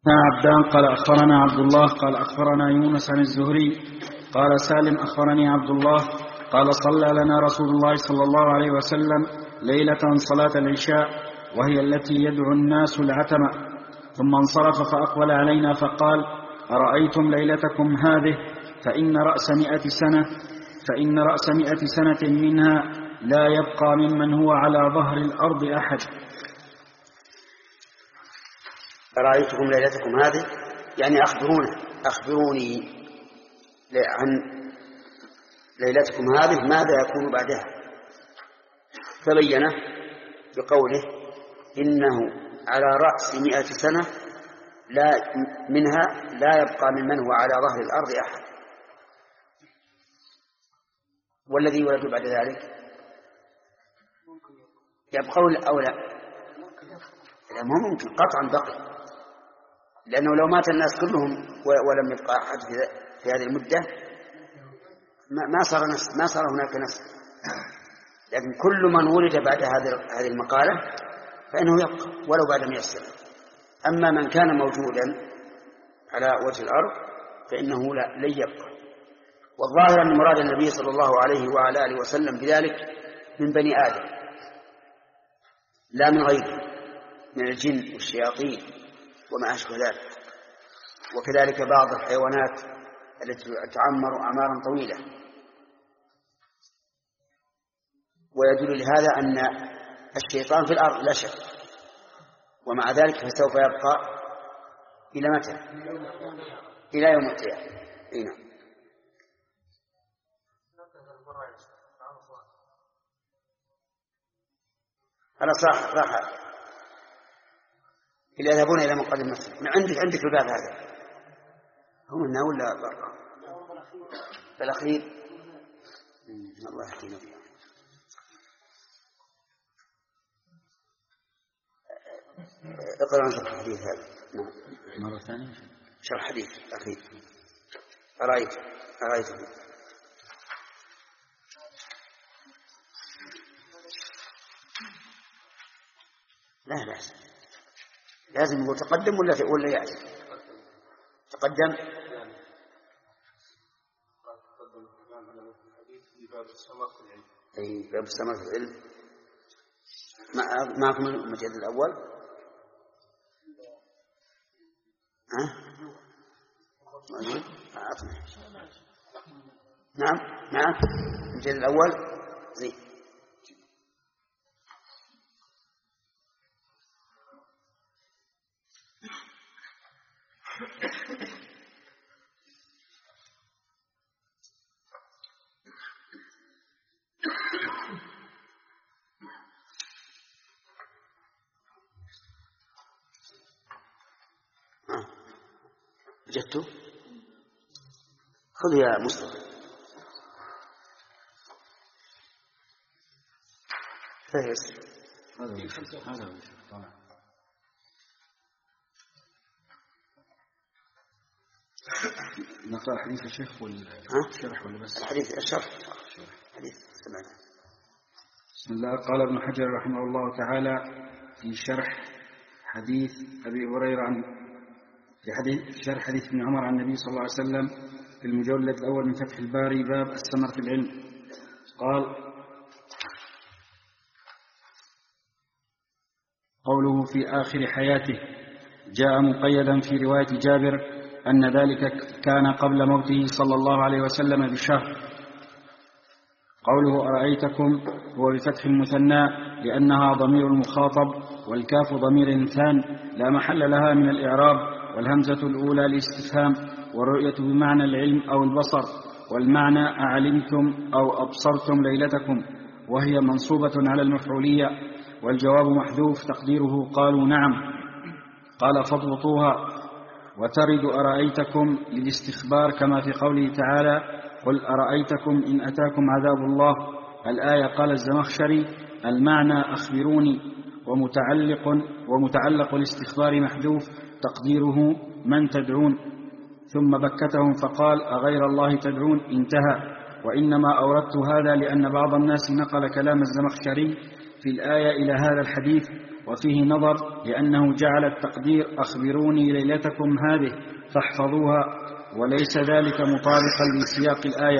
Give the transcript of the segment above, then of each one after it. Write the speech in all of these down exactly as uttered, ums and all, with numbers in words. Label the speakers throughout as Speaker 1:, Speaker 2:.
Speaker 1: عبدان قال أخبرنا عبد الله قال أخبرنا يونس عن الزهري قال سالم أخبرني عبد الله قال صلى لنا رسول الله صلى الله عليه وسلم ليلة صلاة العشاء وهي التي يدعو الناس العتمة، ثم انصرف فأقبل علينا فقال: أرأيتم ليلتكم هذه فإن رأس مئة سنة فإن رأس مئة سنة منها لا يبقى ممن هو على ظهر الأرض أحد.
Speaker 2: أرأيتكم ليلتكم هذه يعني أخبروني أخبروني عن ليلتكم هذه ماذا يكون بعدها، فبينه بقوله: إنه على رأس مئة سنة لا منها لا يبقى ممن هو على ظهر الأرض أحد. والذي يولد بعد ذلك يبقون أو لا؟ لا ممكن قطعا بقي، لأنه لو مات الناس كلهم ولم يبقى أحد في هذه المدة ما صار نسل، ما صار هناك نسل. لكن كل من ولد بعد هذه المقالة فإنه يبقى ولو بعد مئة سنة. أما من كان موجودا على وجه الأرض فإنه لا لن يبقى. والظاهر أن مراد النبي صلى الله عليه وعلى آله وسلم بذلك من بني آدم لا من غيره من الجن والشياطين وما أشبه ذلك، وكذلك بعض الحيوانات التي تعمر أعمارا طويلة. ويدل لهذا أن الشيطان في الأرض لا شك، ومع ذلك فسوف يبقى إلى متى؟ إلى يوم القيامة. نعم. أنا صح راح إلى يذهبون إلى مقدم المسجد. عندك عندك الباب هذا هم منا ولا برا؟ بالأخير الله يحكينا فيه. اقرأ عن شرح الحديث هذا. نعم.
Speaker 1: مرة ثانية
Speaker 2: شرح حديث أخير. أرأيت أرأيت لا لا لازم يقول تقدم ولا ولا يأتي تقدم. أي باب السماء في العلم. معكم المجلد الأول؟ ها؟ موجود؟ نعم معك المجلد الأول زين. وجدته؟ خذ يا مصطفى. فايز هذا هذا طبعا.
Speaker 1: نقرأ حديث الشيخ والشرح ولا بس؟
Speaker 2: الحديث الشرح حديث سمعنا.
Speaker 1: بسم الله. قال ابن حجر رحمه الله تعالى في شرح حديث أبي هريرة عن في حديث شرح حديث ابن عمر عن النبي صلى الله عليه وسلم في المجلد الأول من فتح الباري باب السمر في العلم. قال: قوله في آخر حياته جاء مقيدا في رواية جابر أن ذلك كان قبل موته صلى الله عليه وسلم بشهر. قوله أرأيتكم هو بفتح المثنى لأنها ضمير المخاطب، والكاف ضمير انثان لا محل لها من الإعراب، والهمزة الأولى الاستفهام، والرؤية بمعنى العلم أو البصر، والمعنى أعلمتم أو أبصرتم ليلتكم، وهي منصوبة على المفعولية، والجواب محذوف تقديره قالوا نعم. قال: فاضبطوها. وترد أرأيتكم للاستخبار كما في قوله تعالى: قل أرأيتكم إن أتاكم عذاب الله. الآية. قال الزمخشري: المعنى أخبروني، ومتعلق, ومتعلق الاستخبار محذوف تقديره من تدعون. ثم بكتهم فقال: أغير الله تدعون؟ انتهى. وإنما أوردت هذا لأن بعض الناس نقل كلام الزمخشري في الآية إلى هذا الحديث وفيه نظر لأنه جعل التقدير أخبروني ليلتكم هذه فاحفظوها، وليس ذلك مطابقا لسياق الآية.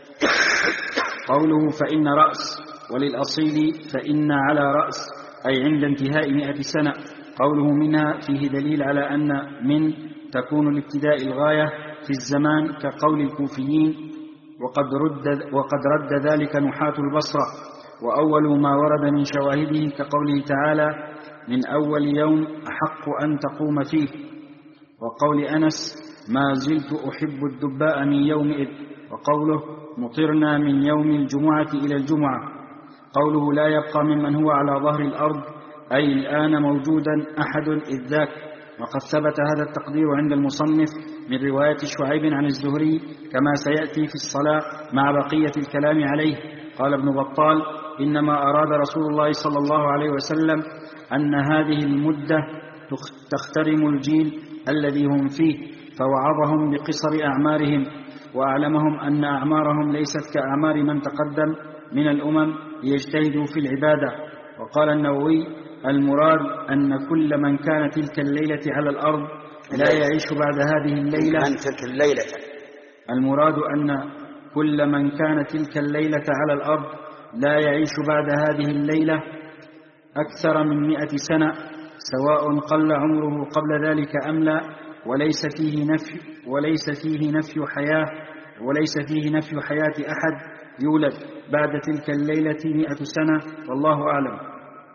Speaker 1: قوله فإن رأس، وللأصيل فإن على رأس، أي عند انتهاء مئة سنة. قوله منها فيه دليل على أن من تكون لابتداء الغاية في الزمان كقول الكوفيين، وقد رد, وقد رد ذلك نحاة البصرة. وأول ما ورد من شواهده كقوله تعالى من أول يوم أحق أن تقوم فيه، وقول أنس ما زلت أحب الدباء من يومئذ، وقوله مطرنا من يوم الجمعة إلى الجمعة. قوله لا يبقى ممن هو على ظهر الأرض، أي الآن موجودا أحد إذ ذاك. وقد ثبت هذا التقدير عند المصنف من رواية شعيب عن الزهري كما سيأتي في الصلاة مع بقية الكلام عليه. قال ابن بطال إنما أراد رسول الله صلى الله عليه وسلم أن هذه المدة تخترم الجيل الذي هم فيه، فوعظهم بقصر أعمارهم، وأعلمهم أن أعمارهم ليست كأعمار من تقدم من الأمم ليجتهدوا في العبادة. وقال النووي المراد أن كل من كان تلك الليلة على الأرض لا يعيش بعد هذه الليلة
Speaker 2: تلك الليلة
Speaker 1: المراد أن كل من كان تلك الليلة على الأرض لا يعيش بعد هذه الليلة أكثر من مئة سنة، سواء قل عمره قبل ذلك أم لا، وليس فيه نفي وليس فيه نفي حياة وليس فيه نفي حياة أحد يولد بعد تلك الليلة مئة سنة، والله أعلم.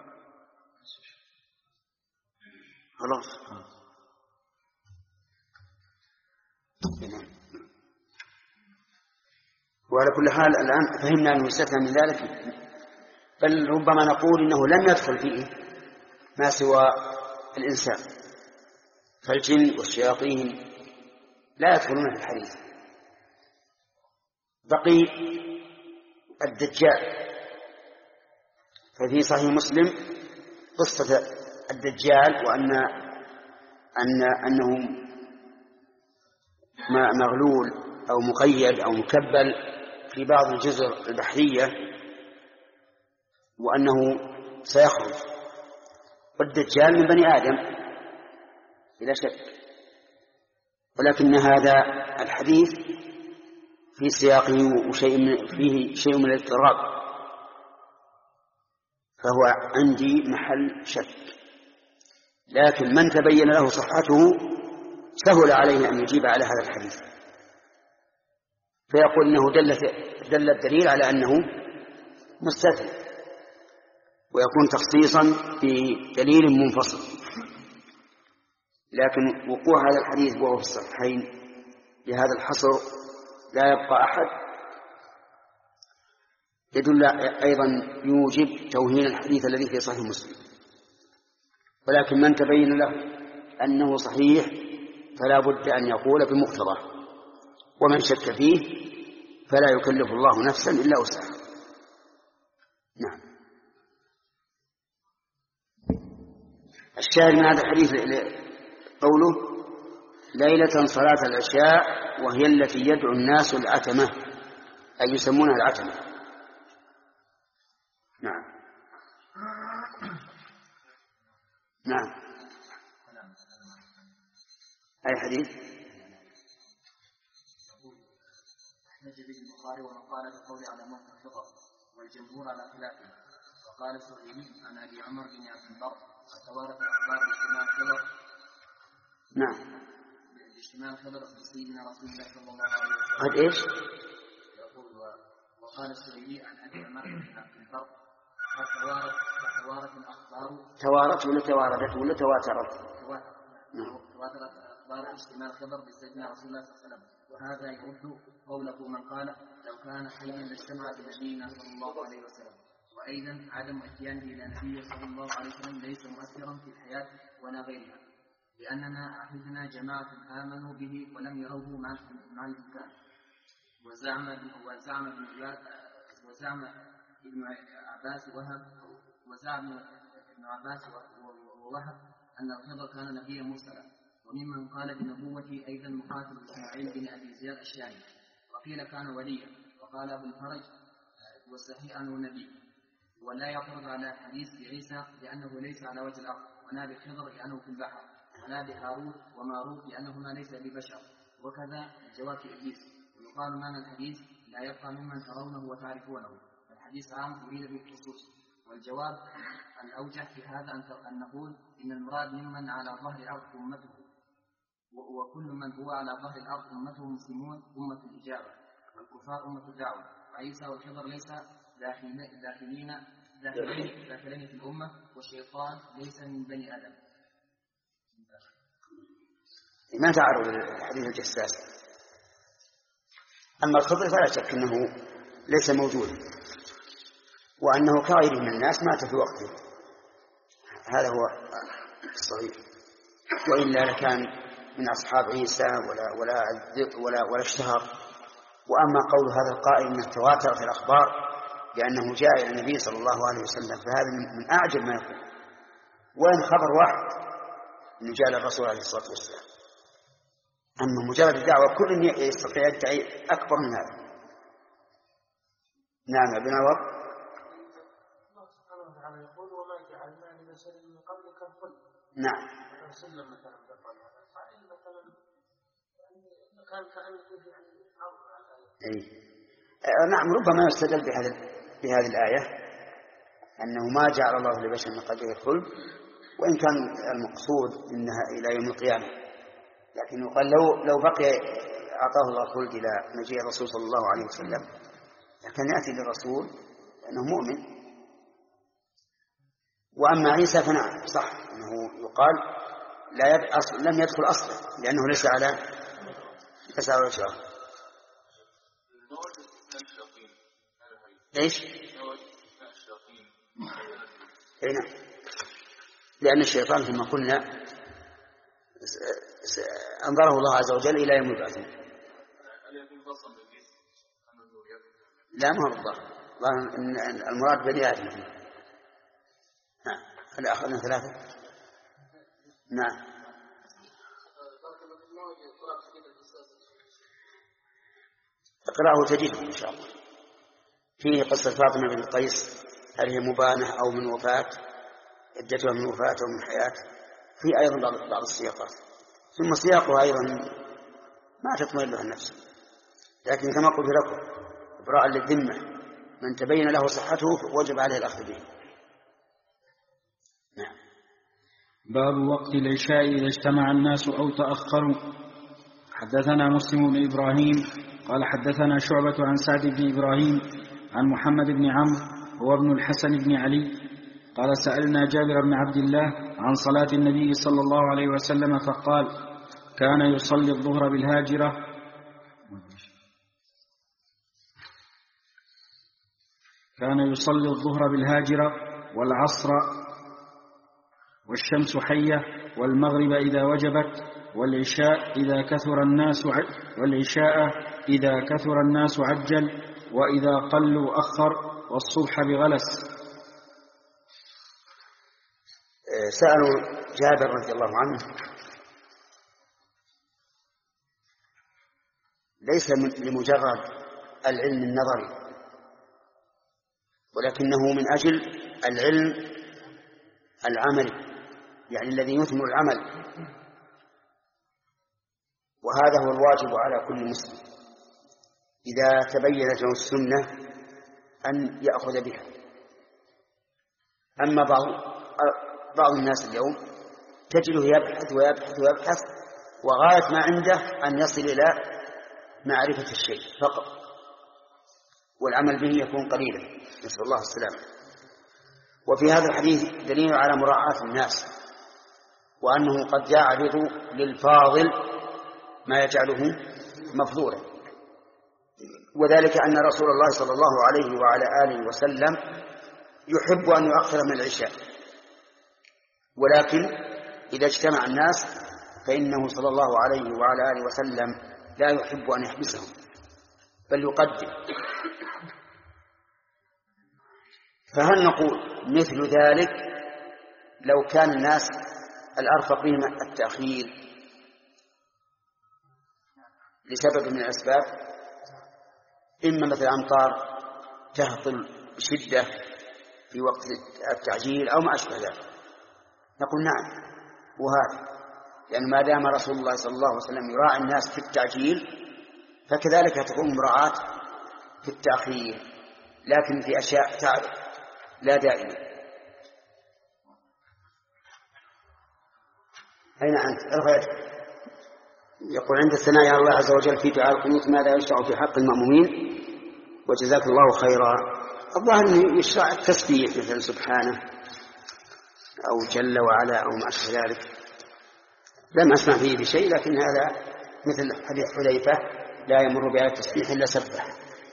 Speaker 2: خلاص. وعلى كل حال الآن فهمنا أنه يستثنى من ذلك، بل ربما نقول إنه لم يدخل فيه ما سوى الإنسان، فالجن والشياطين لا يدخلون في الحديث. بقي الدجال، ففي صحيح مسلم قصة الدجال، وأن أن أنه مغلول أو مقيد أو مكبل في بعض الجزر البحرية، وأنه سيخرج. والدجال من بني آدم بلا شك، ولكن هذا الحديث في سياقه وشيء من فيه شيء من الاضطراب، فهو عندي محل شك. لكن من تبين له صحته سهل عليه أن يجيب على هذا الحديث، فيقول إنه دل دل الدليل على أنه مستثنى، ويكون تخصيصا بدليل منفصل. لكن وقوع هذا الحديث وهو في الصحيحين بهذا الحصر لا يبقى أحد يدل أيضا يوجب توهين الحديث الذي في صحيح مسلم. ولكن من تبين له أنه صحيح فلا بد أن يقول بمقتضاه، ومن شك فيه فلا يكلف الله نفسا إلا وسعها. نعم. الشاهد من هذا الحديث قوله ليلة صلاة العشاء وهي التي يدعو الناس العتمة، أي يسمونها العتمة. نعم. نعم. أي حديث؟
Speaker 3: نجد البخاري ومن قال بقول على موت الفطر والجمهور على خلافه. وقال السعيدي عن أبي عمر بن عبد البر وتوارث أخبار اجتماع الخبر.
Speaker 2: نعم.
Speaker 3: اجتماع الخبر بسيدنا رسول الله صلى الله عليه وسلم.
Speaker 2: قد إيش؟
Speaker 3: يقول وقال السعيدي عن أبي عمر بن عبد البر وتوارث وتوارث الأخبار.
Speaker 2: توارث ولا تواردت ولا تواترت؟
Speaker 3: تواترت أخبار اجتماع الخبر بسيدنا رسول الله صلى الله عليه وسلم. وهذا يرد قوله من قال لو كان حيا لاجتمع بنبينا صلى الله عليه وسلم. وأيضا عدم اتيانه إلى النبي صلى الله عليه وسلم ليس مؤثرا في الحياة ولا غيرها، لأننا عهدنا جماعة آمنوا به ولم يروه مع الإمكان. وزعم وزعم ابن وزعم ابن عباس وهب وزعم ابن عباس ووهب أن الخضر كان نبيا مرسلا. وممن قال بنبوته أيضا مقاتل إسماعيل بن أبي زياد الشامي، وقيل كان وليا، وقال أبو الفرج والصحيح أنه نبي. ولا يعترض على حديث بعيسى لأنه ليس على وجه الأرض، ولا بخضر لأنه في البحر، ولا بهاروت وماروت لأنهما ليس ببشر، وكذا الجواب في إبليس. ويقال معنى الحديث لا يبقى ممن ترونه وتعرفونه، الحديث عام أريد به الخصوص. والجواب الأوجه في هذا أن نقول إن المراد ممن على ظهر الأرض أمته، وكل من هو على ظهر الأرض أمته مسلمون أمة الإجابة، والكفار أمة الدعوة. وعيسى والخضر ليس داخلين داخلين داخلين, داخلين في الأمة، والشيطان ليس من بني آدم.
Speaker 2: ما تعرض الحديث الجساس. أما الخضر فلا شك أنه ليس موجودا، وأنه كغيره من الناس مات في وقته، هذا هو الصحيح. وإلا لكان من أصحاب عيسى ولا ولا ولا ولا اشتهر. وأما قول هذا القائل أنه تواترت الأخبار لأنه جاء إلى النبي صلى الله عليه وسلم، فهذا من أعجب ما يكون. وإن خبر واحد أنه جاء إلى الرسول عليه الصلاة والسلام، أما مجرد الدعوة كل يستطيع يدعي أكبر من هذا. نعم يا ابن عوض.
Speaker 4: الله سبحانه وتعالى يقول وما جعلنا لبشر من قبلك الخلد.
Speaker 2: نعم.
Speaker 4: وسلم مثلا تقول فإن مثلا كان كأنه يعني عرض على
Speaker 2: أي نعم، ربما يستدل بهذا بهذه الآية أنه ما جعل الله لبشر من قبله الخلد، وإن كان المقصود إنها إلى يوم القيامة، لكن يقال لو لو بقي أعطاه الله الخلد إلى مجيء الرسول صلى الله عليه وسلم لكن يأتي للرسول لأنه مؤمن. وأما عيسى فنعم صح أنه يقال لا يد... أصل... لم يدخل أصلا لأنه ليس على ليس على الإشراف. ليش؟ هنا لأن الشيطان كما قلنا أنظره الله عز وجل إلى يوم البعث. لا ما هو الله، المراد بني آدم. نعم. هل أخذنا ثلاثة؟ نعم. اقرأه تجده إن شاء الله. فيه قصة فاطمة بنت قيس، هل هي مبانة أو من وفاة، عدتها من وفاة أو من حياة. في أيضا بعض, بعض السياقات، ثم سياقها أيضا ما تطمئن له النفس، لكن كما قلت لكم إبراء للذمة، من تبين له صحته وجب عليه الأخذ به. نعم.
Speaker 1: باب وقت العشاء إذا اجتمع الناس أو تأخروا. حدثنا مسلم بن إبراهيم قال حدثنا شعبة عن سعد بن إبراهيم عن محمد بن عمرو هو ابن الحسن بن علي قال سألنا جابر بن عبد الله عن صلاة النبي صلى الله عليه وسلم فقال كان يصلي الظهر بالهاجرة كان يصلي الظهر بالهاجرة والعصر والشمس حية والمغرب إذا وجبت والعشاء إذا كثر الناس والعشاء إذا كثر الناس عجل وإذا قلوا أخر والصبح بغلس.
Speaker 2: سألوا جابر رضي الله عنه ليس لمجرد العلم النظري، ولكنه من أجل العلم العملي، يعني الذي يثمر العمل، وهذا هو الواجب على كل مسلم إذا تبينت له السنة أن يأخذ بها. أما بعض بعض الناس اليوم تجده يبحث ويبحث ويبحث وغاية ما عنده أن يصل إلى معرفة الشيء فقط، والعمل به يكون قليلا، نسأل الله السلامة. وفي هذا الحديث دليل على مراعاة الناس، وأنه قد يعرض للفاضل ما يجعله مفضولا، وذلك أن رسول الله صلى الله عليه وعلى آله وسلم يحب أن يؤخر من العشاء، ولكن إذا اجتمع الناس فإنه صلى الله عليه وعلى آله وسلم لا يحب أن يحبسهم بل يقدم. فهل نقول مثل ذلك لو كان الناس الأرفق بهم التأخير لسبب من الأسباب، إما مثل أمطار تهطل بشدة في وقت التعجيل أو ما أشبه ذلك نقول نعم وهذا، لأن ما دام رسول الله صلى الله عليه وسلم يراعي الناس في التعجيل فكذلك تكون مراعاة في التأخير، لكن في أشياء تعرف لا دائما. أين أنت؟ ارفع. يقول عند الثناء على الله عز وجل في دعاء القنوت ماذا يشرع في حق المأمومين؟ وجزاك الله خيرا. الظاهر أنه يشرع التسبيح مثل سبحانه أو جل وعلا أو ما أشبه ذلك، لم أسمع فيه بشيء، لكن هذا مثل حديث حذيفة لا يمر بها التسبيح إلا سبح.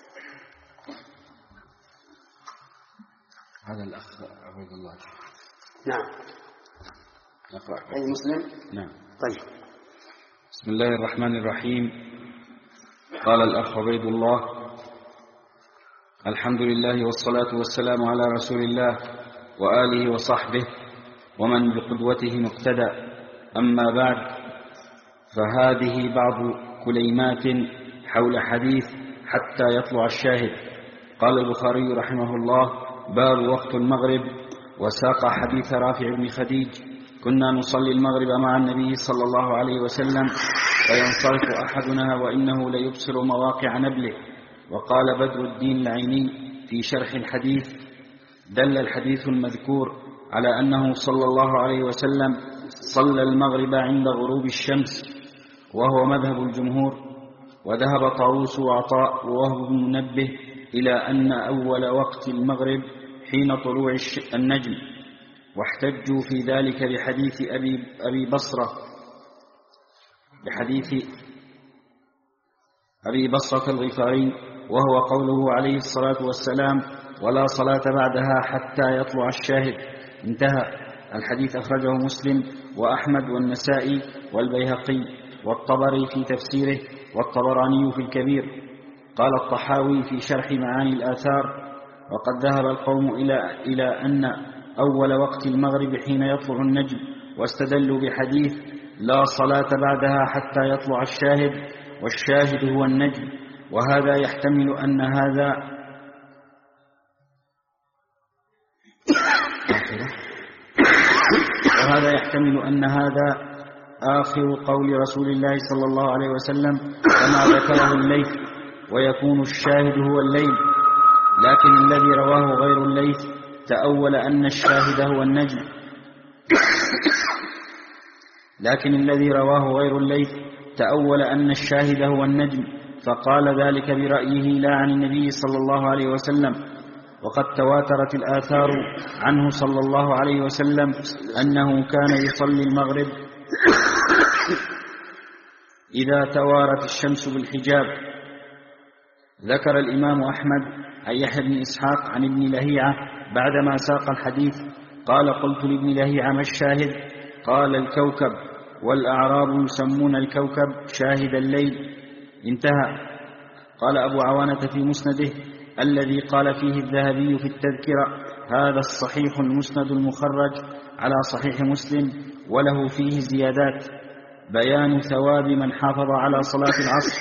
Speaker 1: هذا الأخ عبد الله.
Speaker 2: نعم.
Speaker 1: نقرأ.
Speaker 2: أي مسلم؟
Speaker 1: نعم.
Speaker 2: طيب.
Speaker 1: بسم الله الرحمن الرحيم. قال الأخ عبيد الله: الحمد لله والصلاة والسلام على رسول الله وآله وصحبه ومن بقدوته مقتدى، أما بعد، فهذه بعض كليمات حول حديث حتى يطلع الشاهد. قال البخاري رحمه الله: باب وقت المغرب، وساق حديث رافع بن خديج: كنا نصلي المغرب مع النبي صلى الله عليه وسلم فينصرف أحدنا وإنه ليبصر مواقع نبله. وقال بدر الدين العيني في شرح الحديث: دل الحديث المذكور على أنه صلى الله عليه وسلم صلى المغرب عند غروب الشمس، وهو مذهب الجمهور. وذهب طاووس وعطاء ووهب بن منبه إلى أن أول وقت المغرب حين طلوع النجم، واحتجوا في ذلك بحديث أبي, أبي بصرة بحديث أبي بصرة الغفاري، وهو قوله عليه الصلاة والسلام: ولا صلاة بعدها حتى يطلع الشاهد. انتهى. الحديث أخرجه مسلم وأحمد والنسائي والبيهقي والطبري في تفسيره والطبراني في الكبير. قال الطحاوي في شرح معاني الآثار: وقد ذهب القوم إلى, إلى أن أول وقت المغرب حين يطلع النجم، واستدلوا بحديث لا صلاة بعدها حتى يطلع الشاهد، والشاهد هو النجم. وهذا يحتمل أن هذا وهذا يحتمل أن هذا آخر قول رسول الله صلى الله عليه وسلم كما ذكره الليث، ويكون الشاهد هو الليل. لكن الذي رواه غير الليث تأول أن الشاهد هو النجم لكن الذي رواه غير الليث تأول أن الشاهد هو النجم، فقال ذلك برأيه لا عن النبي صلى الله عليه وسلم. وقد تواترت الآثار عنه صلى الله عليه وسلم أنه كان يصلي المغرب إذا توارت الشمس بالحجاب. ذكر الإمام أحمد عن يحيى بن إسحاق عن ابن لهيعة بعدما ساق الحديث قال: قلت لابن لهيعة: ما الشاهد؟ قال: الكوكب، والأعراب يسمون الكوكب شاهد الليل. انتهى. قال أبو عوانة في مسنده الذي قال فيه الذهبي في التذكرة: هذا الصحيح المسند المخرج على صحيح مسلم، وله فيه زيادات: بيان ثواب من حافظ على صلاة العصر،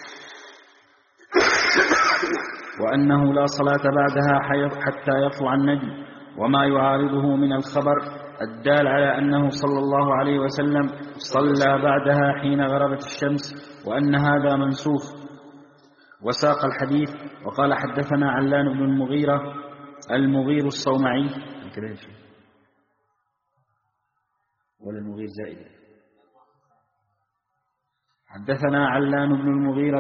Speaker 1: وأنه لا صلاة بعدها حتى يطلع النجم، وما يعارضه من الخبر الدال على أنه صلى الله عليه وسلم صلى بعدها حين غربت الشمس، وأن هذا منسوخ. وساق الحديث وقال: حدثنا علان بن المغيرة المغير الصومعي ولا المغير زائد حدثنا علان بن المغيرة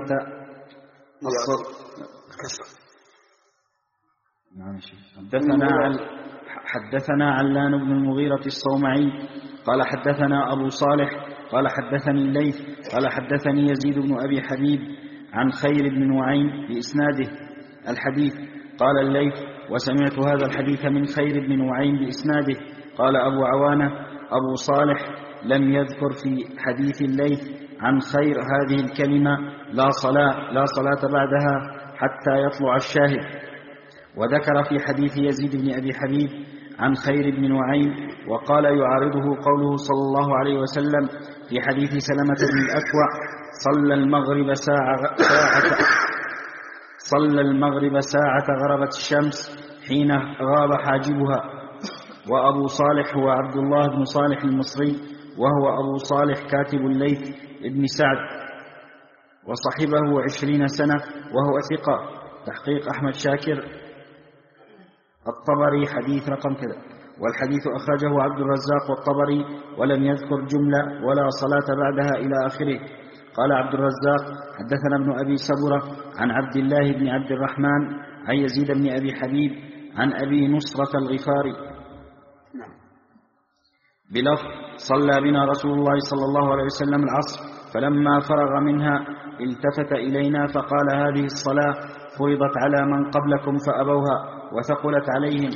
Speaker 1: حدثنا عل حدثنا علان بن المغيرة الصومعي قال: حدثنا أبو صالح قال: حدثني الليث قال: حدثني يزيد بن أبي حبيب عن خير بن نعيم بإسناده الحديث. قال الليث: وسمعت هذا الحديث من خير بن نعيم بإسناده. قال أبو عوانة: أبو صالح لم يذكر في حديث الليث عن خير هذه الكلمة لا صلاة لا صلاة بعدها حتى يطلع الشاهد. وذكر في حديث يزيد بن أبي حبيب عن خير بن نعيم، وقال يعارضه قوله صلى الله عليه وسلم في حديث سلمة بن الأكوع: صلى المغرب ساعة, ساعة صلى المغرب ساعة غربت الشمس حين غاب حاجبها. وأبو صالح هو عبد الله بن صالح المصري، وهو أبو صالح كاتب الليث بن سعد، وصحبه عشرين سنة، وهو ثقة. تحقيق أحمد شاكر الطبري، حديث رقم كذا. والحديث أخرجه عبد الرزاق والطبري، ولم يذكر جملة ولا صلاة بعدها إلى آخره. قال عبد الرزاق: حدثنا ابن أبي سبرة عن عبد الله بن عبد الرحمن عن يزيد بن أبي حبيب عن أبي نصرة الغفاري بلفظ: صلى بنا رسول الله صلى الله عليه وسلم العصر، فلما فرغ منها التفت إلينا فقال: هذه الصلاة فرضت على من قبلكم فأبوها وثقلت عليهم،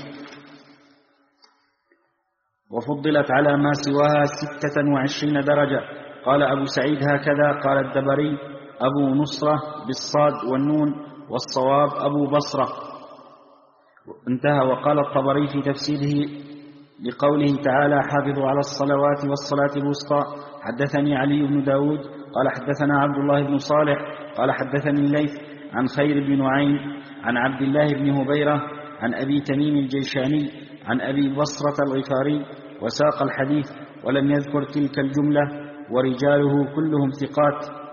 Speaker 1: وفضلت على ما سواها ستة وعشرين درجة. قال أبو سعيد: هكذا قال الدبري أبو نصرة بالصاد والنون، والصواب أبو بصرة. انتهى. وقال الطبري في تفسيره لقوله تعالى: حافظوا على الصلوات والصلاة الوسطى. حدثني علي بن داود قال حدثنا عبد الله بن صالح قال حدثني الليث عن خير بن نعيم عن عبد الله بن هبيرة عن أبي تميم الجيشاني عن أبي بصرة الغفاري، وساق الحديث ولم يذكر تلك الجملة، ورجاله كلهم ثقات.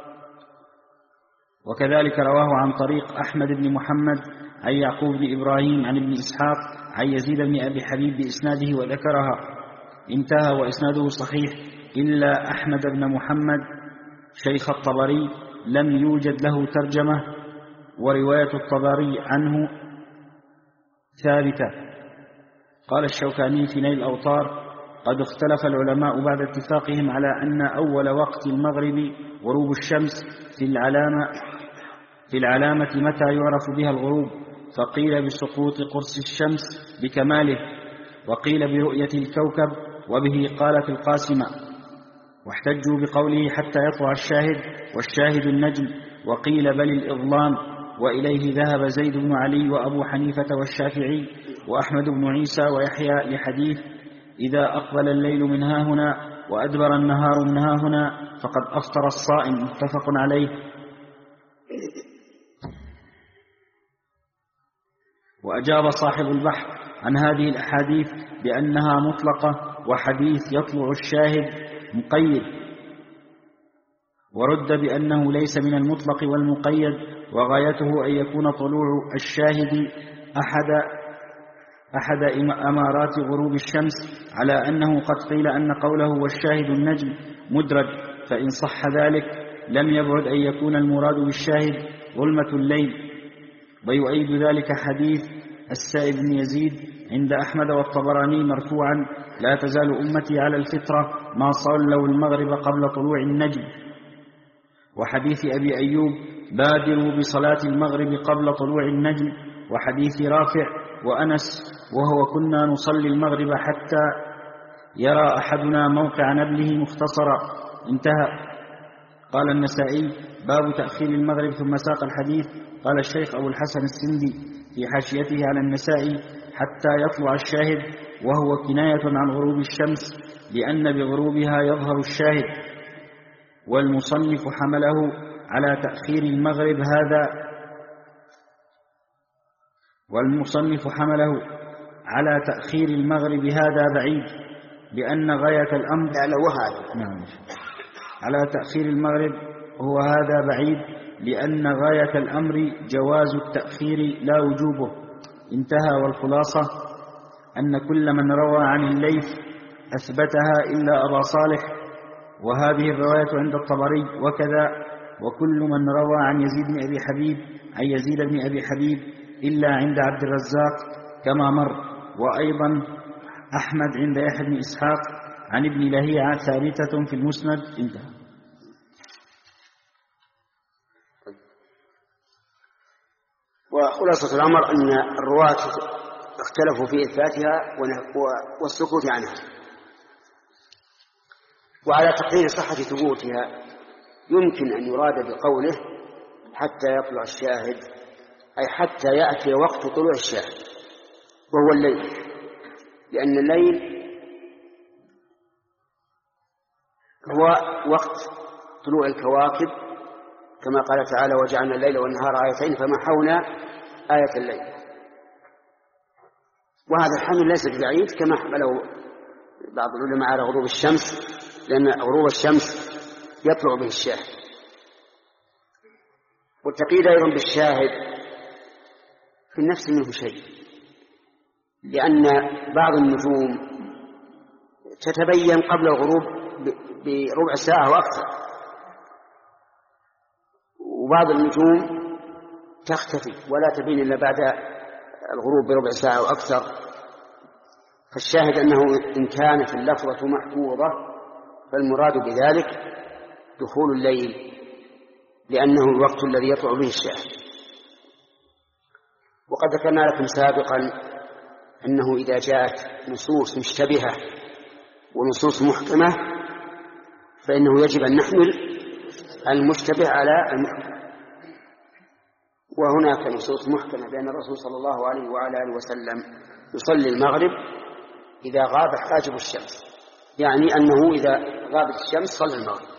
Speaker 1: وكذلك رواه عن طريق أحمد بن محمد عن يعقوب بن إبراهيم عن ابن إسحاق عن يزيد بن أبي حبيب بإسناده وذكرها. انتهى. وإسناده صحيح إلا أحمد بن محمد شيخ الطبري لم يوجد له ترجمة، ورواية الطبري عنه ثابتة. قال الشوكاني في نيل الأوطار: قد اختلف العلماء بعد اتفاقهم على أن أول وقت المغرب غروب الشمس في العلامة, في العلامة متى يعرف بها الغروب، فقيل بسقوط قرص الشمس بكماله، وقيل برؤية الكوكب، وبه قالت القاسمة. واحتجوا بقوله حتى يطلع الشاهد، والشاهد النجم، وقيل بل الإظلام. وإليه ذهب زيد بن علي وأبو حنيفة والشافعي وأحمد بن عيسى ويحيى لحديث: إذا أقبل الليل من ها هنا وأدبر النهار من ها هنا فقد أفطر الصائم. متفق عليه. وأجاب صاحب البحر عن هذه الأحاديث بأنها مطلقة، وحديث يطلع الشاهد مقيد، ورد بأنه ليس من المطلق والمقيد، وغايته أن يكون طلوع الشاهد أحد أحد أمارات غروب الشمس، على أنه قد قيل أن قوله والشاهد النجم مدرج، فإن صح ذلك لم يبعد أن يكون المراد بالشاهد ظلمة الليل. ويؤيد ذلك حديث السائب بن يزيد عند أحمد والطبراني مرفوعا: لا تزال أمتي على الفطرة ما صلوا المغرب قبل طلوع النجم. وحديث أبي أيوب: بادروا بصلاة المغرب قبل طلوع النجم. وحديث رافع وأنس: وهو كنا نصلي المغرب حتى يرى أحدنا موقع نبله مختصرا. انتهى. قال النسائي: باب تأخير المغرب، ثم ساق الحديث. قال الشيخ أبو الحسن السندي في حاشيته على النسائي: حتى يطلع الشاهد، وهو كناية عن غروب الشمس، لأن بغروبها يظهر الشاهد. والمصنف حمله على تأخير المغرب هذا والمصنف حمله على تأخير المغرب هذا بعيد، لأن غاية الأمر
Speaker 2: وهذا
Speaker 1: نعم على تأخير المغرب هو هذا بعيد، لأن غاية الأمر جواز التأخير لا وجوبه. انتهى. والخلاصة أن كل من روى عن الليث أثبتها إلا أبا صالح، وهذه الرواية عند الطبري وكذا، وكل من روى عن يزيد بن أبي حبيب عن يزيد بن أبي حبيب إلا عند عبد الرزاق كما مر. وأيضا أحمد عند يحيى بن إسحاق عن ابن لهيعة ثابتة في المسند. انتهى.
Speaker 2: وخلاصة الأمر أن الرواة اختلفوا في إثباتها والسكوت عنها، وعلى تقدير صحة ثبوتها يمكن أن يراد بقوله حتى يطلع الشاهد، أي حتى يأتي وقت طلوع الشاهد وهو الليل، لأن الليل هو وقت طلوع الكواكب، كما قال تعالى: وجعلنا الليل والنهار آيتين فمحونا آية الليل. وهذا الحمل ليس ببعيد كما حمله بعض العلماء على غروب الشمس، لأن غروب الشمس يطلع به الشاهد. والتقييد أيضا بالشاهد في النفس منه شيء، لأن بعض النجوم تتبين قبل الغروب بربع ساعة وأكثر، وبعض النجوم تختفي ولا تبين إلا بعد الغروب بربع ساعة وأكثر. فالشاهد أنه إن كانت اللفظة محفوظة فالمراد بذلك دخول الليل، لأنه الوقت الذي يطلع به الشاهد. وقد ذكرنا لكم سابقا أنه إذا جاءت نصوص مشتبهة ونصوص محكمة فإنه يجب أن نحمل المشتبه على المحكم. وهناك نصوص محكمة بأن الرسول صلى الله عليه وعلى آله وسلم يصلي المغرب إذا غاب حاجب الشمس، يعني أنه إذا غابت الشمس صلى المغرب.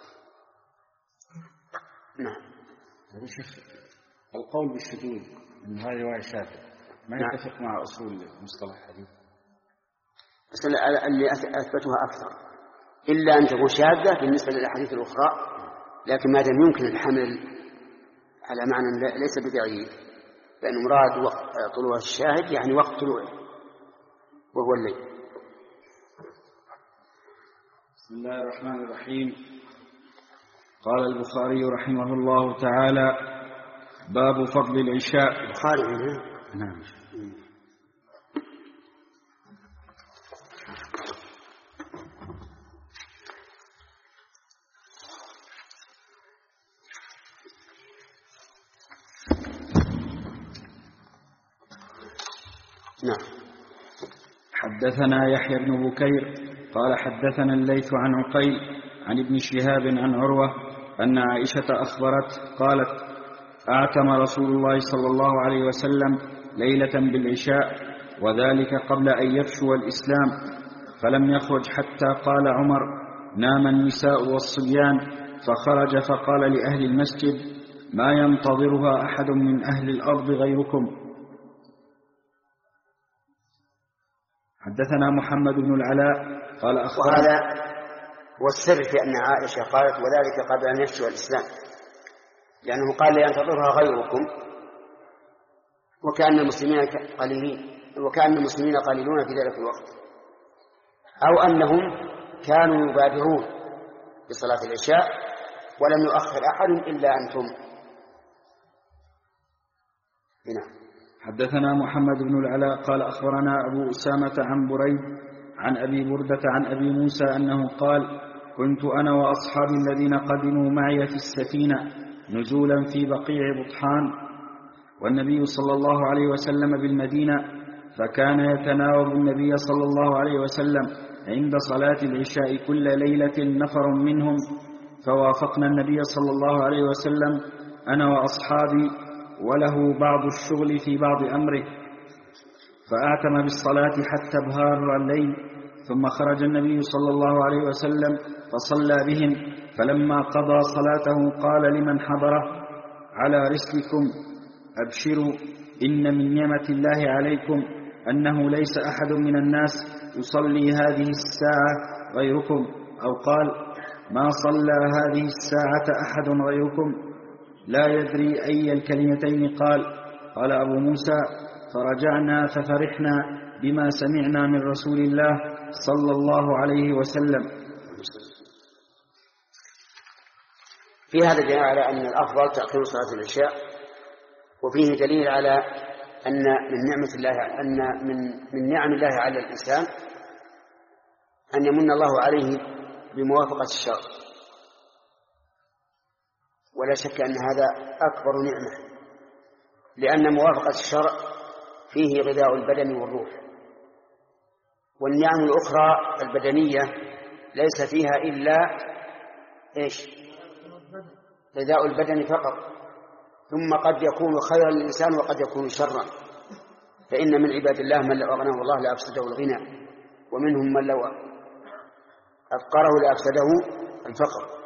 Speaker 2: نعم.
Speaker 1: القول بالشذوذ من هذه رواية شاذة ما يتفق مع أصول مصطلح الحديث.
Speaker 2: بس اللي أثبتها أكثر إلا أن تكون شاذة بالنسبة للأحاديث الأخرى، لكن ما دام يمكن الحمل على معنى ليس ببعيد، لأن مراد وقت طلوع الشاهد يعني وقت طلوعه وهو الليل.
Speaker 1: بسم الله الرحمن الرحيم. قال البخاري رحمه الله تعالى: باب فضل العشاء.
Speaker 2: البخاري
Speaker 1: نعم.
Speaker 2: نعم.
Speaker 1: حدثنا يحيى بن بكير قال حدثنا الليث عن عقيل عن ابن شهاب عن عروة أن عائشة أخبرت قالت: أعتم رسول الله صلى الله عليه وسلم ليلة بالعشاء، وذلك قبل أن يفشو الإسلام، فلم يخرج حتى قال عمر: نام النساء والصبيان، فخرج فقال لأهل المسجد: ما ينتظرها أحد من أهل الأرض غيركم. حدثنا محمد بن العلاء قال أخبرنا.
Speaker 2: وهذا هو السر في أن عائشة قالت: وذلك قبل أن يفشو الإسلام، لأنه قال لينتظرها غيركم، وكأن المسلمين قليلين وكأن المسلمين قليلون في ذلك الوقت، أو أنهم كانوا يبادرون بصلاة العشاء ولم يؤخر أحد إلا أنتم. هنا
Speaker 1: حدثنا محمد بن العلاء قال أخبرنا أبو أسامة عن بريد عن أبي بردة عن أبي موسى أنه قال: كنت أنا وأصحابي الذين قدموا معي في السفينة نزولا في بقيع بطحان، والنبي صلى الله عليه وسلم بالمدينة، فكان يتناوب النبي صلى الله عليه وسلم عند صلاة العشاء كل ليلة نفر منهم، فوافقنا النبي صلى الله عليه وسلم أنا وأصحابي وله بعض الشغل في بعض أمره، فأعتم بالصلاة حتى ابهار الليل، ثم خرج النبي صلى الله عليه وسلم فصلى بهم، فلما قضى صلاته قال لمن حضره: على رسلكم، أبشروا، إن من نعمة الله عليكم أنه ليس أحد من الناس يصلي هذه الساعة غيركم، أو قال: ما صلى هذه الساعة أحد غيركم. لا يدري أي الكلمتين قال. قال أبو موسى: فرجعنا ففرحنا بما سمعنا من رسول الله صلى الله عليه وسلم.
Speaker 2: في هذا دليل على أن الأفضل تأخير صلاة العشاء، وفيه دليل على أن من نعمة الله أن من من نعم الله على الإنسان أن يمن الله عليه بموافقة الشرع، ولا شك أن هذا أكبر نعمة، لأن موافقة الشرع فيه غذاء البدن والروح، والنعم الأخرى البدنية ليس فيها إلا إيش؟ غذاء البدن فقط، ثم قد يكون خيرا للإنسان وقد يكون شرا، فإن من عباد الله من لو أغناه الله لأفسده الغنى، ومنهم من لو أفقره لأفسده الفقر.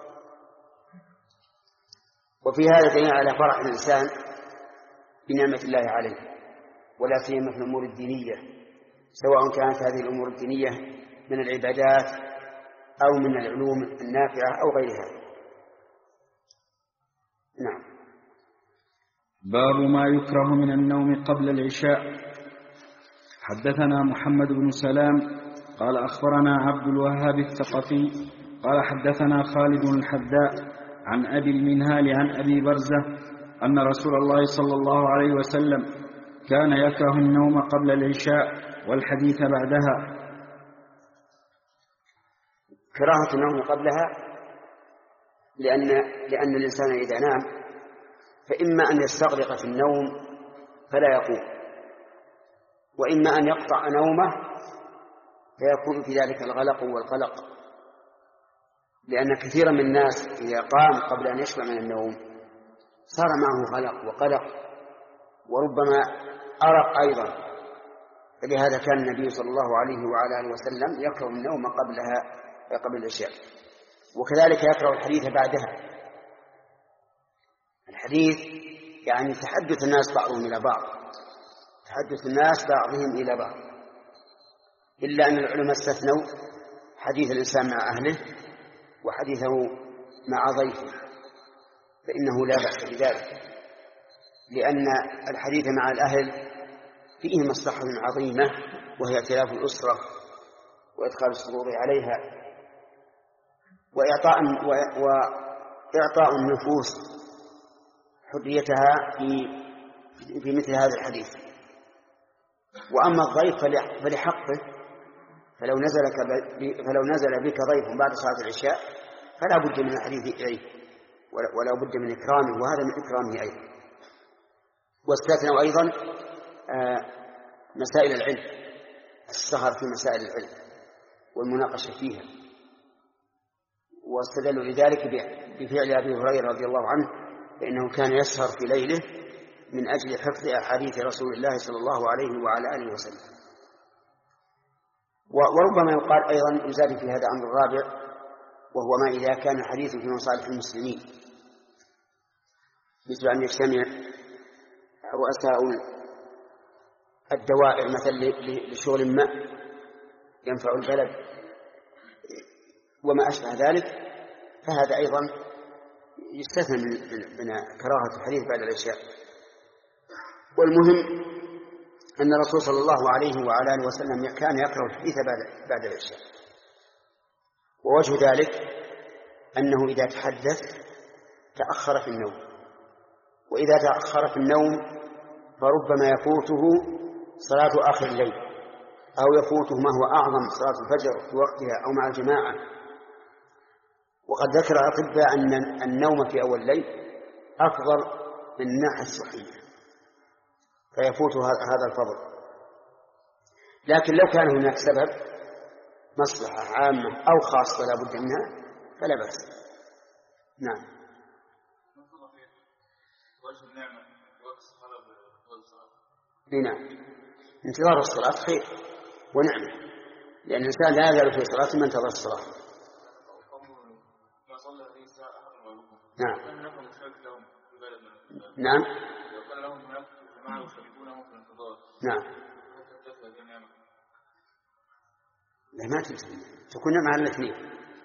Speaker 2: وفي هذا دليل على فرح الإنسان بنعمة الله عليه، ولا سيما في الأمور الدينية سواء كانت هذه الأمور الدينية من العبادات أو من العلوم النافعة أو غيرها. نعم.
Speaker 1: باب ما يكره من النوم قبل العشاء. حدثنا محمد بن سلام قال أخبرنا عبد الوهاب الثقفي قال حدثنا خالد الحذاء عن أبي المنهال عن أبي برزة أن رسول الله صلى الله عليه وسلم كان يكره النوم قبل العشاء والحديث بعدها.
Speaker 2: كراهة النوم قبلها لأن, لأن الإنسان إذا نام فإما أن يستغرق في النوم فلا يقوم، وإما أن يقطع نومه فيكون في ذلك الغلق والقلق، لأن كثيرا من الناس إذا قام قبل أن يشبع من النوم صار معه غلق وقلق وربما أرق أيضا. فلهذا كان النبي صلى الله عليه وعلى آله وسلم يكره النوم قبلها قبل العشاء، وكذلك يكره الحديث بعدها. الحديث يعني تحدث الناس بعضهم إلى بعض، تحدث الناس بعضهم إلى بعض، إلا أن العلماء استثنوا حديث الإنسان مع أهله وحديثه مع ضيفه، فإنه لا بأس بذلك، لأن الحديث مع الأهل فيه مصلحة عظيمة وهي ائتلاف الأسرة وإدخال السرور عليها وإعطاء, وإعطاء النفوس حريتها في, في مثل هذا الحديث. وأما الضيف فلحقه، فلو نزل, فلو نزل بك ضيف بعد صلاة العشاء فلا بد من الحديث إليه ولا بد من إكرامه، وهذا من إكرامه أيضا. واستثنوا أيضا مسائل العلم، السهر في مسائل العلم والمناقشة فيها، واستدلوا لذلك بفعل أبي هريرة رضي الله عنه، فإنه كان يسهر في ليله من أجل حفظ أحاديث رسول الله صلى الله عليه وعلى آله وسلم. وربما يقال أيضا يزاد في هذا أمر الرابع، وهو ما إذا كان الحديث في مصالح المسلمين، مثل أن يجتمع رؤساء الدوائر مثلا لشغل ما ينفع البلد وما أشبه ذلك، فهذا أيضا يستثنى من كراهة الحديث بعد العشاء. والمهم أن الرسول صلى الله عليه وعلى آله وسلم كان يكره الحديث بعد, بعد العشاء، ووجه ذلك أنه إذا تحدث تأخر في النوم، وإذا تأخر في النوم فربما يفوته صلاة آخر الليل، أو يفوته ما هو أعظم صلاة الفجر في وقتها أو مع الجماعة. وقد ذكر الأطباء أن النوم في أول الليل أفضل من الناحية الصحية، فيفوت هذا الفضل. لكن لو كان هناك سبب مصلحة عامة أو خاصة لا بد منها فلا بأس. نعم. نعم، انتظار الصلاة خير ونعمة، لأن الإنسان لا يزال في صلاة من انتظر الصلاة. نعم نعم نعم لا ما تنتهي، تكون مع الاثنين.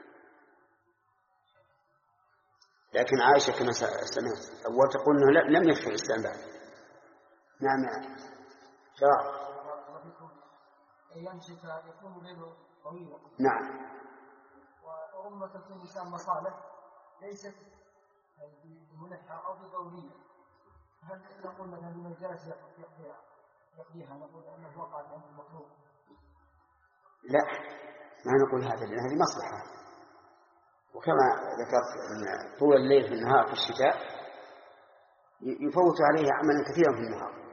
Speaker 2: لكن عائشة كما سمعت أول تقول أنه لم يدخل الإسلام بعد. نعم نعم شرع
Speaker 4: أيام الشتاء يكون ليله طويلا.
Speaker 2: نعم.
Speaker 4: وربما تكون الإنسان مصالح ليست بملحة أو بضرورية، هل نقول مثلا من الجالس يقضيها نقول أنه وقع من المطلوب؟
Speaker 2: لا، ما نقول هذا، لأن هذه مصلحة. وكما ذكرت أن طول الليل في النهار في الشتاء يفوت عليه عملا كثيرا في النهار.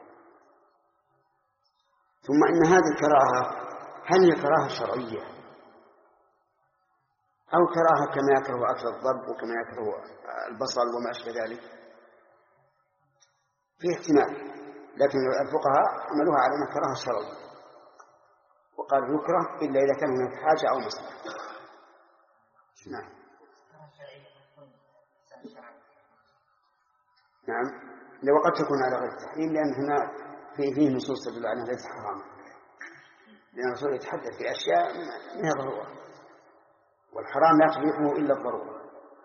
Speaker 2: ثم إن هذه الكراهة هل هي كراهة شرعية أو كراهة كما يكره أكل الضب وكما يكره البصل وما أشبه ذلك؟ في احتمال، لكن الفقهاء عملوها على أنها كراهة شرعية، وقال يكره إلا إذا كان هناك حاجة أو مصلحة. نعم نعم لو قد تكون على غير التحريم، لأن هنا فيه نصوص تدل على ليس حراما. لأن الرسول يتحدث في أشياء من ضرورة، والحرام لا تبيحه إلا الضرورة.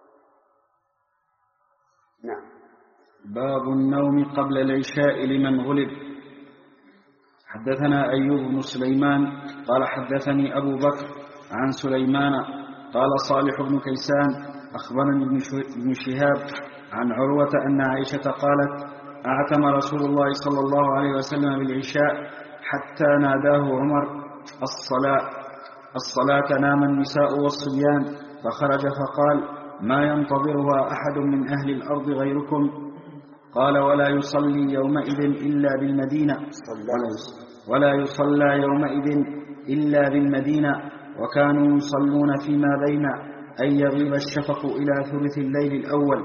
Speaker 2: نعم.
Speaker 1: باب النوم قبل العشاء لمن غلب. حدثنا أيوب بن سليمان قال حدثني أبو بكر عن سليمان قال صالح بن كيسان أخبرني ابن شهاب عن عروة أن عائشة قالت أعتم رسول الله صلى الله عليه وسلم بالعشاء حتى ناداه عمر الصلاة الصلاة نام النساء والصبيان، فخرج فقال ما ينتظرها أحد من أهل الأرض غيركم؟ قال ولا يصلي يومئذ إلا بالمدينة ولا يصلى يومئذ إلا بالمدينة وكانوا يصلون فيما بين أن يغيب الشفق إلى ثلث الليل الأول.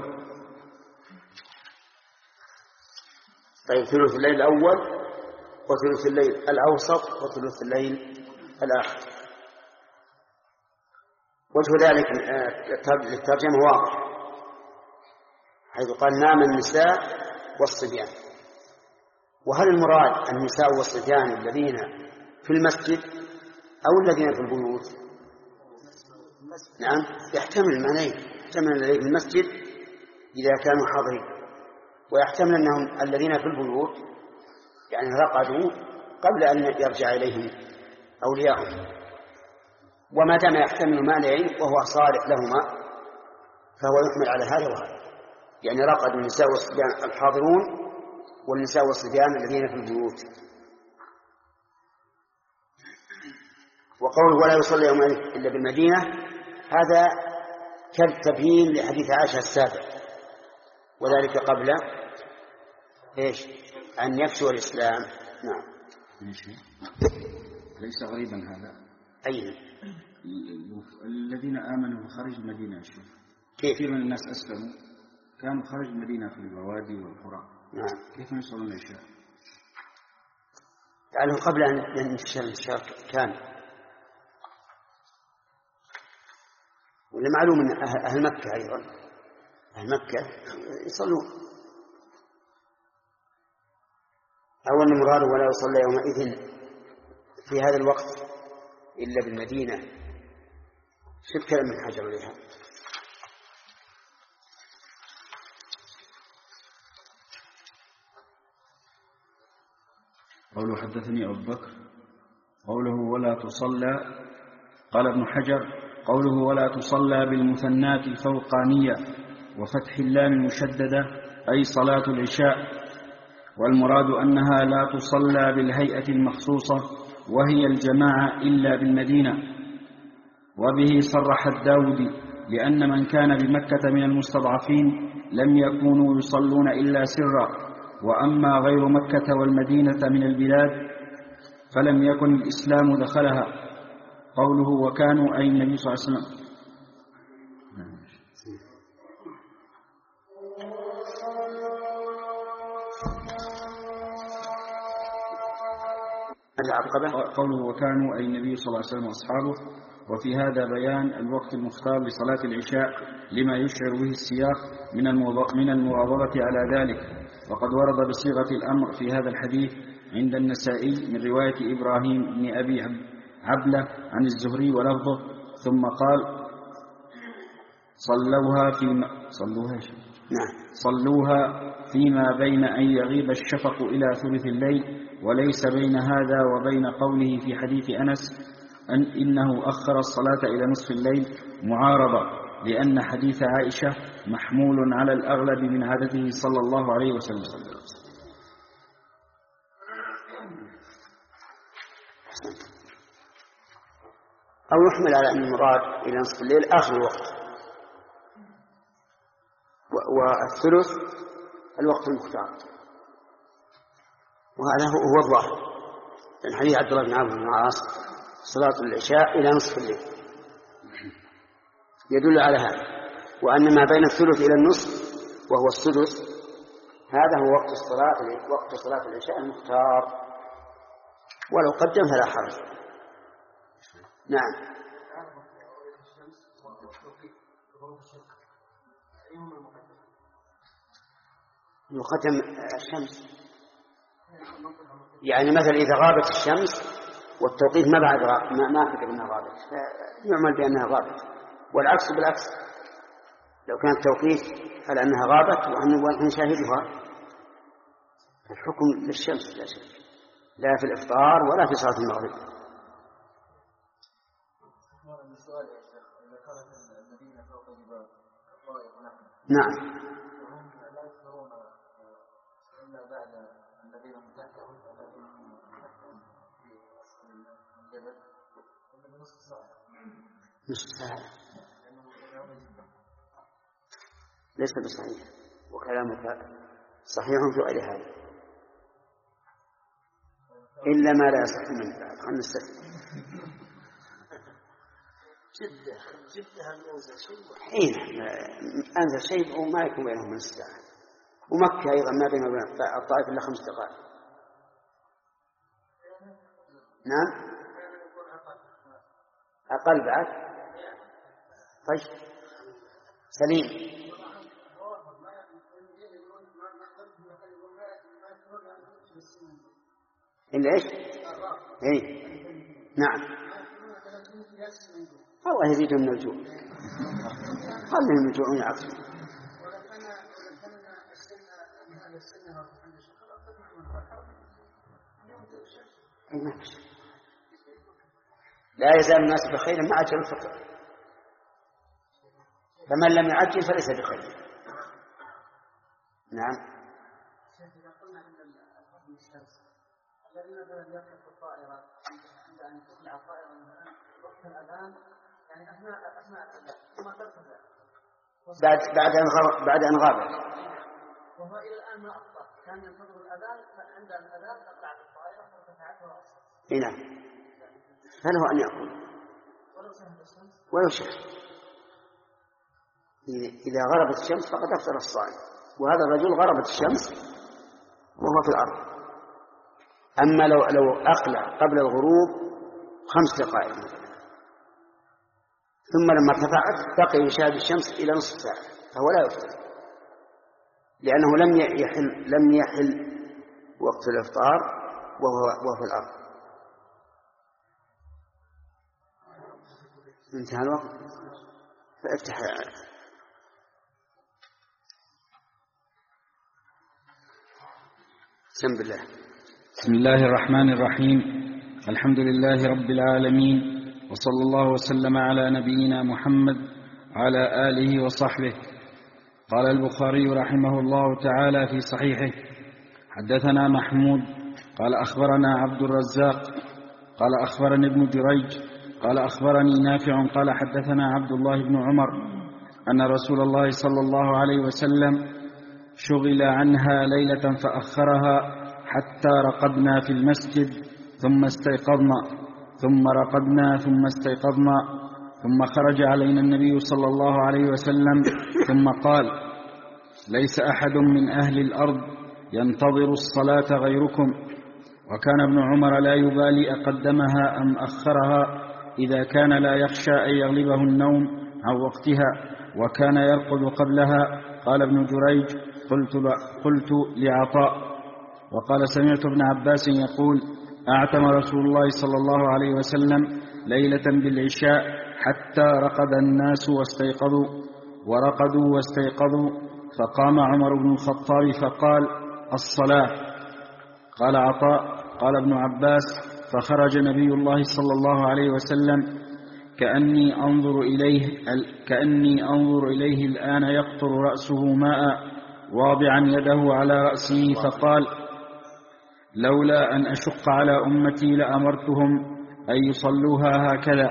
Speaker 2: طيب ثلث الليل الأول وثلث الليل الأوسط وثلث الليل الآخر. وجه ذلك للترجمة واضح، حيث قال نام النساء والصبيان. وهل المراد النساء والصبيان الذين في المسجد أو الذين في البيوت؟ نعم، يحتمل المعنيين، يحتمل الذين في المسجد إذا كانوا حاضرين، ويحتمل أنهم الذين في البيوت يعني رقدوا قبل أن يرجع إليهم أولياءهم. وما دام يحتمل مانعين وهو صالح لهما فهو يحمل على هذا وهذا، يعني رقد النساء والصبيان الحاضرون والنساء والصبيان الذين في البيوت. وقوله ولا يصلي يوم إلا بالمدينة هذا كالتبيين لحديث عائشة السابق، وذلك قبل إيش أن يفشو الإسلام. نعم.
Speaker 1: ليس غريبا هذا.
Speaker 2: أي
Speaker 1: الذين آمنوا خارج المدينة شوف
Speaker 2: كثير
Speaker 1: من الناس أسلموا كانوا خارج المدينة في البوادي والقرى.
Speaker 2: نعم.
Speaker 1: كيف يصلون العشاء؟
Speaker 2: يعني قبل أن ينتشر الانتشار كان، ولمعلوم أن أهل مكة أيضا أهل مكة يصلون. أو أن المراد ولا يصلى يومئذ في هذا الوقت إلا بالمدينة. شوف كلام من حجر لها.
Speaker 1: قوله حدثني أبو بكر قوله ولا تصلى. قال ابن حجر قوله ولا تصلى بالمثنات الفوقانية وفتح اللام المشددة أي صلاة العشاء، والمراد أنها لا تصلى بالهيئة المخصوصة وهي الجماعة إلا بالمدينة. وبه صرح الداودي لأن من كان بمكة من المستضعفين لم يكونوا يصلون إلا سرا، وأما غير مكة والمدينة من البلاد فلم يكن الإسلام دخلها. قوله وكانوا أي النبي صلى الله عليه وسلم. قوله وكانوا أي النبي صلى الله عليه وسلم وأصحابه. وفي هذا بيان الوقت المختار لصلاة العشاء لما يشعر به السياق من المواظبة على ذلك. وقد ورد بصيغة الأمر في هذا الحديث عند النسائي من رواية إبراهيم بن أبي عبلة عن الزهري ولفظه ثم قال صلوها فيما صلوها صلوها فيما بين أن يغيب الشفق إلى ثلث الليل. وليس بين هذا وبين قوله في حديث أنس أن إنه أخر الصلاة إلى نصف الليل معارضة، لأن حديث عائشة محمول على الأغلب من عادته صلى الله عليه وسلم.
Speaker 2: أو يحمل على أن المراد إلى نصف الليل آخر الوقت، والثلث الوقت المختار، وهذا هو الظاهر لأن حديث عبد الله بن عمرو بن العاص صلاة العشاء إلى نصف الليل يدل على هذا، وأن ما بين الثلث إلى النصف وهو السدس هذا هو وقت الصلاة وقت صلاة العشاء المختار، ولو قدم فلا حرج. نعم. يقدم الشمس، يعني مثلا إذا غابت الشمس والتوقيت ما بعد غاب ما ما فكر أنها غابت فيعمل بأنها غابت، والعكس بالعكس، لو كان التوقيت على أنها غابت ونحن نشاهدها الحكم للشمس لا شك، لا في الإفطار ولا في صلاة المغرب. نعم. نصف ساعة ليس بصحيح، وكلامك صحيح في غير هذا إلا ما لا يصح منه. بعد خلنا نستفيد.
Speaker 4: جدة جدة أنزل شيء
Speaker 2: حين أنزل شيء وما يكون بينهم من الساعة، ومكة أيضا ما بين الطائف إلا خمس دقائق. نعم أقل بعد. طيب سليم. إلا إيش؟ إيه نعم. الله يزيدهم من الجوع، خلهم يجوعون يعطشون. لا يزال الناس بخير مع أجل الفطر، فمن لم يعجل فليس بخير. نعم.
Speaker 4: الذين مثلا يركب الطائرة عند أن تطلع الطائرة وقت الأذان، يعني أثناء أثناء الأذان ثم ترتفع
Speaker 2: بعد بعد أن غاب بعد أن غابت،
Speaker 4: وهو إلى الآن ما أفطر، كان ينتظر الأذان، فعند الأذان طلعت الطائرة فارتفعت ورأسه.
Speaker 2: نعم. فله أن يأكل
Speaker 4: ولو شهد الشمس
Speaker 2: ولو شهد. إذا غربت الشمس فقد أفطر الصائم، وهذا الرجل غربت الشمس وهو في الأرض. أما لو لو أقلع قبل الغروب خمس دقائق مثلا، ثم لما ارتفعت بقي يشاهد الشمس إلى نصف ساعة، فهو لا يفطر، لأنه لم يحل لم يحل وقت الإفطار وهو وهو في الأرض. انتهى الوقت، فافتح. بسم الله.
Speaker 1: بسم الله الرحمن الرحيم. الحمد لله رب العالمين، وصلى الله وسلم على نبينا محمد وعلى آله وصحبه. قال البخاري رحمه الله تعالى في صحيحه: حدثنا محمود قال أخبرنا عبد الرزاق قال أخبرني ابن جريج قال أخبرني نافع قال حدثنا عبد الله بن عمر أن رسول الله صلى الله عليه وسلم شغل عنها ليلة فأخرها حتى رقدنا في المسجد ثم استيقظنا ثم رقدنا ثم استيقظنا ثم خرج علينا النبي صلى الله عليه وسلم ثم قال: ليس أحد من أهل الأرض ينتظر الصلاة غيركم. وكان ابن عمر لا يبالي أقدمها أم أخرها إذا كان لا يخشى أن يغلبه النوم عن وقتها، وكان يرقد قبلها. قال ابن جريج: قلت, قلت لعطاء وقال: سمعت ابن عباس يقول: أعتم رسول الله صلى الله عليه وسلم ليلة بالعشاء حتى رقد الناس واستيقظوا ورقدوا واستيقظوا، فقام عمر بن الخطاب فقال: الصلاة. قال عطاء: قال ابن عباس: فخرج نبي الله صلى الله عليه وسلم كأني أنظر إليه, كأني أنظر إليه الآن يقطر رأسه ماء واضعا يده على رأسه، فقال: لولا أن أشق على أمتي لأمرتهم أن يصلوها هكذا.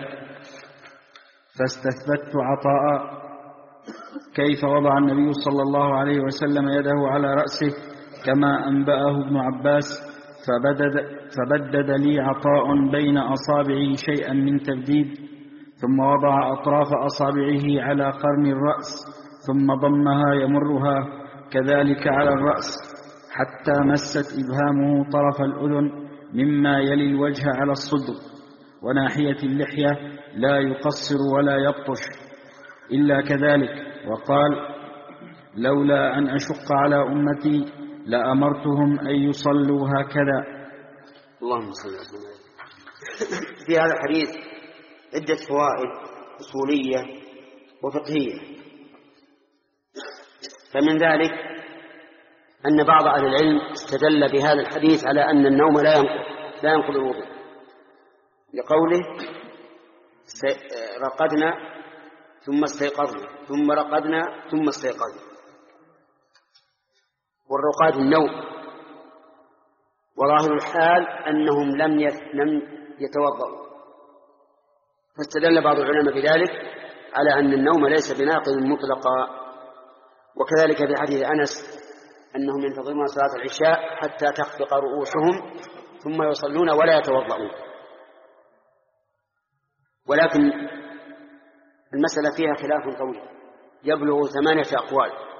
Speaker 1: فاستثبت عطاء كيف وضع النبي صلى الله عليه وسلم يده على رأسه كما أنبأه ابن عباس، فبدد, فبدد لي عطاء بين أصابعه شيئا من تبديد، ثم وضع أطراف أصابعه على قرن الرأس ثم ضمها يمرها كذلك على الرأس حتى مست إبهامه طرف الأذن مما يلي الوجه على الصدر وناحية اللحية، لا يقصر ولا يبطش إلا كذلك. وقال: لولا أن أشق على أمتي لأمرتهم أن يصلوا هكذا.
Speaker 2: اللهم صل وسلم. في هذا الحديث عدة فوائد أصولية وفقهية. فمن ذلك أن بعض أهل العلم استدل بهذا الحديث على أن النوم لا ينقض لا ينقض الوضوء، لقوله رقدنا ثم استيقظنا ثم رقدنا ثم استيقظنا، والرقاد النوم، وظاهر الحال أنهم لم لم يتوضأوا، فاستدل بعض العلماء بذلك على أن النوم ليس بناقض مطلقا. وكذلك في حديث أنس أنهم ينتظرون صلاة العشاء حتى تخفق رؤوسهم ثم يصلون ولا يتوضؤون. ولكن المسألة فيها خلاف طويل يبلغ ثمانية أقوال،